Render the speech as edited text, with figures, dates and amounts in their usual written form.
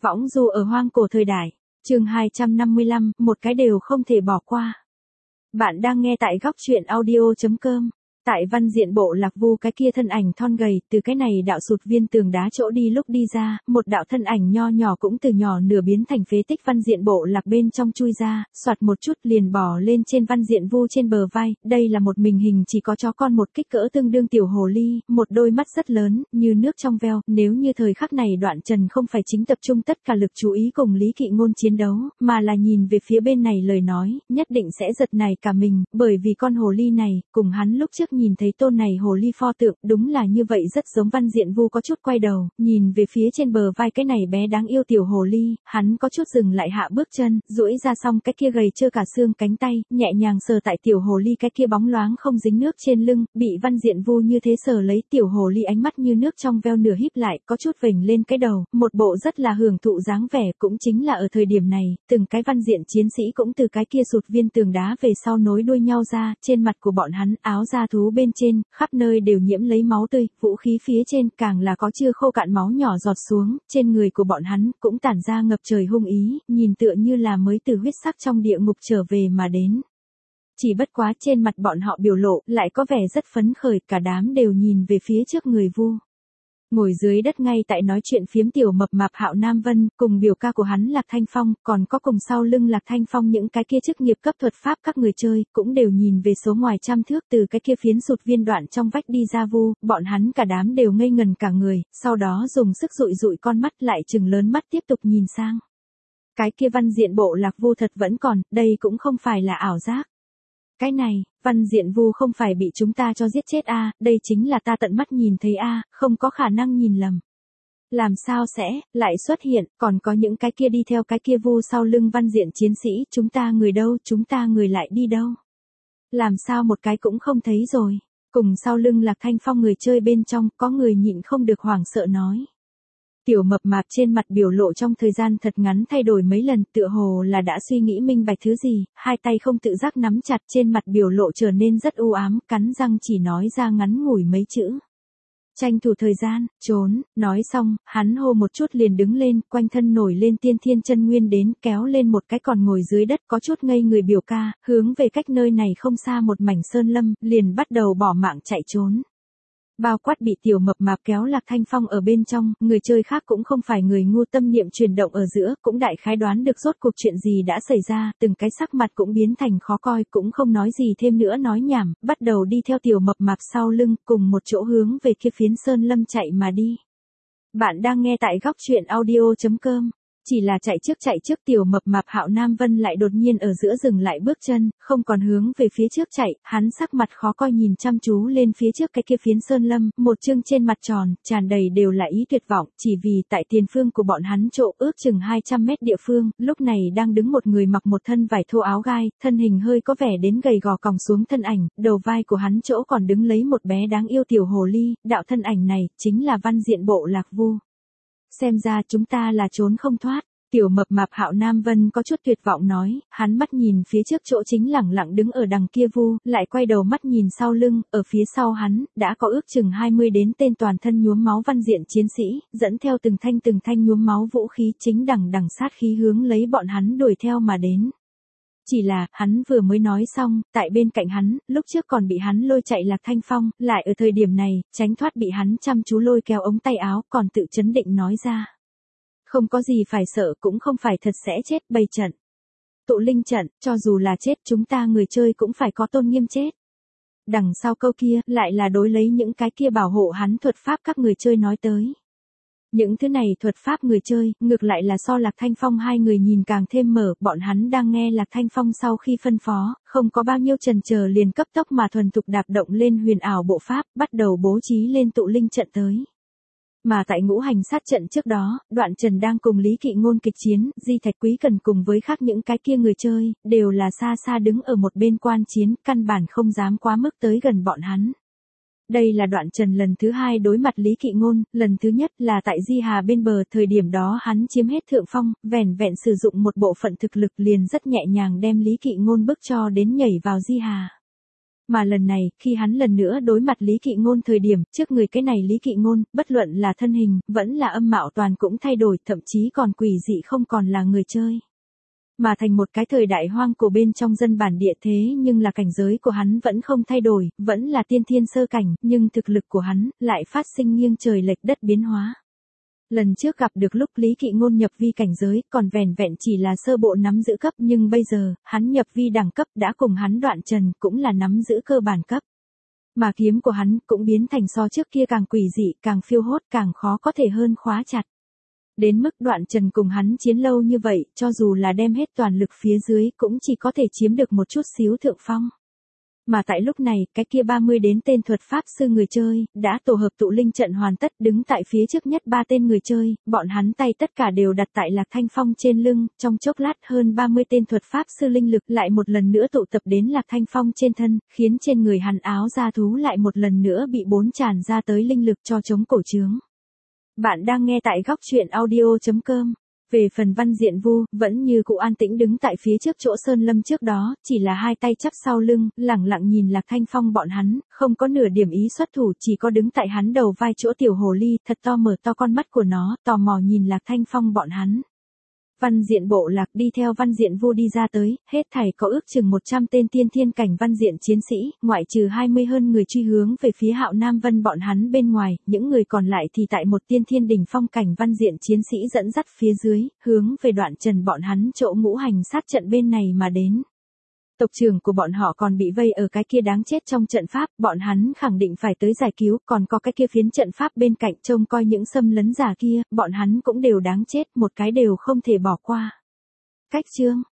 Võng du ở hoang cổ thời đại. Chương 255, một cái đều không thể bỏ qua. Bạn đang nghe tại góc truyện audio.com. Tại văn diện bộ Lạc Vu cái kia thân ảnh thon gầy, từ cái này đạo sụt viên tường đá chỗ đi lúc đi ra, một đạo thân ảnh nho nhỏ cũng từ nhỏ nửa biến thành phế tích văn diện bộ Lạc bên trong chui ra, soạt một chút liền bò lên trên văn diện Vu trên bờ vai. Đây là một mình hình chỉ có chó con một kích cỡ tương đương tiểu hồ ly, một đôi mắt rất lớn, như nước trong veo. Nếu như thời khắc này Đoạn Trần không phải chính tập trung tất cả lực chú ý cùng Lý Kỵ Ngôn chiến đấu, mà là nhìn về phía bên này lời nói, nhất định sẽ giật nảy cả mình, bởi vì con hồ ly này, cùng hắn lúc trước nhìn thấy tôn này hồ ly pho tượng, đúng là như vậy, rất giống văn diện Vu có chút quay đầu, nhìn về phía trên bờ vai cái này bé đáng yêu tiểu hồ ly, hắn có chút dừng lại hạ bước chân, duỗi ra xong cái kia gầy trơ cả xương cánh tay, nhẹ nhàng sờ tại tiểu hồ ly cái kia bóng loáng không dính nước trên lưng, bị văn diện Vu như thế sờ lấy, tiểu hồ ly ánh mắt như nước trong veo nửa híp lại, có chút vểnh lên cái đầu, một bộ rất là hưởng thụ dáng vẻ. Cũng chính là ở thời điểm này, từng cái văn diện chiến sĩ cũng từ cái kia sụt viên tường đá về sau nối đuôi nhau ra, trên mặt của bọn hắn, áo da thú bên trên, khắp nơi đều nhiễm lấy máu tươi, vũ khí phía trên càng là có chưa khô cạn máu nhỏ giọt xuống, trên người của bọn hắn cũng tản ra ngập trời hung ý, nhìn tựa như là mới từ huyết sắc trong địa ngục trở về mà đến. Chỉ bất quá trên mặt bọn họ biểu lộ lại có vẻ rất phấn khởi, cả đám đều nhìn về phía trước người Vu. Ngồi dưới đất ngay tại nói chuyện phiếm tiểu mập mạp Hạo Nam Vân, cùng biểu ca của hắn Lạc Thanh Phong, còn có cùng sau lưng Lạc Thanh Phong những cái kia chức nghiệp cấp thuật pháp các người chơi, cũng đều nhìn về số ngoài trăm thước từ cái kia phiến sụt viên đoạn trong vách đi ra Vu, bọn hắn cả đám đều ngây ngần cả người, sau đó dùng sức dụi dụi con mắt lại trừng lớn mắt tiếp tục nhìn sang. Cái kia văn diện bộ Lạc Vu thật vẫn còn, đây cũng không phải là ảo giác. Cái này, văn diện Vu không phải bị chúng ta cho giết chết a, đây chính là ta tận mắt nhìn thấy a, không có khả năng nhìn lầm. Làm sao sẽ lại xuất hiện, còn có những cái kia đi theo cái kia Vu sau lưng văn diện chiến sĩ, chúng ta người đâu, chúng ta người lại đi đâu? Làm sao một cái cũng không thấy rồi? Cùng sau lưng Lạc Thanh Phong người chơi bên trong, có người nhịn không được hoảng sợ nói. Tiểu mập mạp trên mặt biểu lộ trong thời gian thật ngắn thay đổi mấy lần, tựa hồ là đã suy nghĩ minh bạch thứ gì, hai tay không tự giác nắm chặt, trên mặt biểu lộ trở nên rất u ám, cắn răng chỉ nói ra ngắn ngủi mấy chữ. Tranh thủ thời gian, trốn, nói xong, hắn hô một chút liền đứng lên, quanh thân nổi lên tiên thiên chân nguyên đến, kéo lên một cái còn ngồi dưới đất có chút ngây người biểu ca, hướng về cách nơi này không xa một mảnh sơn lâm, liền bắt đầu bỏ mạng chạy trốn. Bao quát bị tiểu mập mạp kéo Lạc Thanh Phong ở bên trong, người chơi khác cũng không phải người ngu, tâm niệm chuyển động ở giữa, cũng đại khái đoán được rốt cuộc chuyện gì đã xảy ra, từng cái sắc mặt cũng biến thành khó coi, cũng không nói gì thêm nữa nói nhảm, bắt đầu đi theo tiểu mập mạp sau lưng, cùng một chỗ hướng về kia phiến sơn lâm chạy mà đi. Bạn đang nghe tại góc truyện audio.com. Chỉ là chạy trước tiểu mập mạp Hạo Nam Vân lại đột nhiên ở giữa dừng lại bước chân, không còn hướng về phía trước chạy, hắn sắc mặt khó coi nhìn chăm chú lên phía trước cái kia phiến sơn lâm, một chương trên mặt tròn, tràn đầy đều là ý tuyệt vọng, chỉ vì tại tiền phương của bọn hắn chỗ ước chừng 200 mét địa phương, lúc này đang đứng một người mặc một thân vải thô áo gai, thân hình hơi có vẻ đến gầy gò còng xuống thân ảnh, đầu vai của hắn chỗ còn đứng lấy một bé đáng yêu tiểu hồ ly, đạo thân ảnh này, chính là văn diện bộ Lạc Vu. Xem ra chúng ta là trốn không thoát. Tiểu mập mạp Hạo Nam Vân có chút tuyệt vọng nói, hắn mắt nhìn phía trước chỗ chính lẳng lặng đứng ở đằng kia Vu, lại quay đầu mắt nhìn sau lưng, ở phía sau hắn, đã có ước chừng 20 đến tên toàn thân nhuốm máu văn diện chiến sĩ, dẫn theo từng thanh nhuốm máu vũ khí chính đằng sát khí hướng lấy bọn hắn đuổi theo mà đến. Chỉ là, hắn vừa mới nói xong, tại bên cạnh hắn, lúc trước còn bị hắn lôi chạy Lạc Thanh Phong, lại ở thời điểm này, tránh thoát bị hắn chăm chú lôi kéo ống tay áo, còn tự chấn định nói ra. Không có gì phải sợ, cũng không phải thật sẽ chết, bày trận. Tụ linh trận, cho dù là chết chúng ta người chơi cũng phải có tôn nghiêm chết. Đằng sau câu kia, lại là đối lấy những cái kia bảo hộ hắn thuật pháp các người chơi nói tới. Những thứ này thuật pháp người chơi, ngược lại là so Lạc Thanh Phong hai người nhìn càng thêm mở, bọn hắn đang nghe Lạc Thanh Phong sau khi phân phó, không có bao nhiêu chần chờ liền cấp tốc mà thuần thục đạp động lên huyền ảo bộ pháp, bắt đầu bố trí lên tụ linh trận tới. Mà tại ngũ hành sát trận trước đó, Đoạn Trần đang cùng Lý Kỵ Ngôn kịch chiến, Di Thạch Quý Cần cùng với khác những cái kia người chơi, đều là xa xa đứng ở một bên quan chiến, căn bản không dám quá mức tới gần bọn hắn. Đây là Đoạn Trần lần thứ hai đối mặt Lý Kỵ Ngôn, lần thứ nhất là tại Di Hà bên bờ, thời điểm đó hắn chiếm hết thượng phong, vẻn vẹn sử dụng một bộ phận thực lực liền rất nhẹ nhàng đem Lý Kỵ Ngôn bức cho đến nhảy vào Di Hà. Mà lần này, khi hắn lần nữa đối mặt Lý Kỵ Ngôn thời điểm, trước người cái này Lý Kỵ Ngôn, bất luận là thân hình, vẫn là âm mạo toàn cũng thay đổi, thậm chí còn quỷ dị không còn là người chơi. Mà thành một cái thời đại hoang cổ bên trong dân bản địa thế nhưng là cảnh giới của hắn vẫn không thay đổi, vẫn là tiên thiên sơ cảnh, nhưng thực lực của hắn lại phát sinh nghiêng trời lệch đất biến hóa. Lần trước gặp được lúc Lý Kỵ Ngôn nhập vi cảnh giới, còn vẻn vẹn chỉ là sơ bộ nắm giữ cấp, nhưng bây giờ, hắn nhập vi đẳng cấp đã cùng hắn đoạn trần, cũng là nắm giữ cơ bản cấp. Mà kiếm của hắn cũng biến thành so trước kia càng quỷ dị, càng phiêu hốt, càng khó có thể hơn khóa chặt. Đến mức đoạn trần cùng hắn chiến lâu như vậy, cho dù là đem hết toàn lực phía dưới, cũng chỉ có thể chiếm được một chút xíu thượng phong. Mà tại lúc này, cái kia 30 đến tên thuật pháp sư người chơi, đã tổ hợp tụ linh trận hoàn tất, đứng tại phía trước nhất 3 tên người chơi, bọn hắn tay tất cả đều đặt tại Lạc Thanh Phong trên lưng, trong chốc lát hơn 30 tên thuật pháp sư linh lực lại một lần nữa tụ tập đến Lạc Thanh Phong trên thân, khiến trên người hắn áo da thú lại một lần nữa bị bốn tràn ra tới linh lực cho chống cổ trướng. Bạn đang nghe tại góc truyện audio.com. Về phần Văn Diện Vu, vẫn như cụ an tĩnh đứng tại phía trước chỗ sơn lâm trước đó, chỉ là hai tay chắp sau lưng, lẳng lặng nhìn Lạc Thanh Phong bọn hắn, không có nửa điểm ý xuất thủ, chỉ có đứng tại hắn đầu vai chỗ tiểu hồ ly, thật to mở to con mắt của nó, tò mò nhìn Lạc Thanh Phong bọn hắn. Văn Diện Bộ Lạc đi theo Văn Diện Vu đi ra tới, hết thảy có ước chừng 100 tên tiên thiên cảnh văn diện chiến sĩ, ngoại trừ 20 hơn người truy hướng về phía Hạo Nam Vân bọn hắn bên ngoài, những người còn lại thì tại một tiên thiên đỉnh phong cảnh văn diện chiến sĩ dẫn dắt phía dưới, hướng về đoạn trần bọn hắn chỗ ngũ hành sát trận bên này mà đến. Tộc trưởng của bọn họ còn bị vây ở cái kia đáng chết trong trận pháp, bọn hắn khẳng định phải tới giải cứu, còn có cái kia phiến trận pháp bên cạnh trông coi những xâm lấn giả kia, bọn hắn cũng đều đáng chết, một cái đều không thể bỏ qua. Cách chương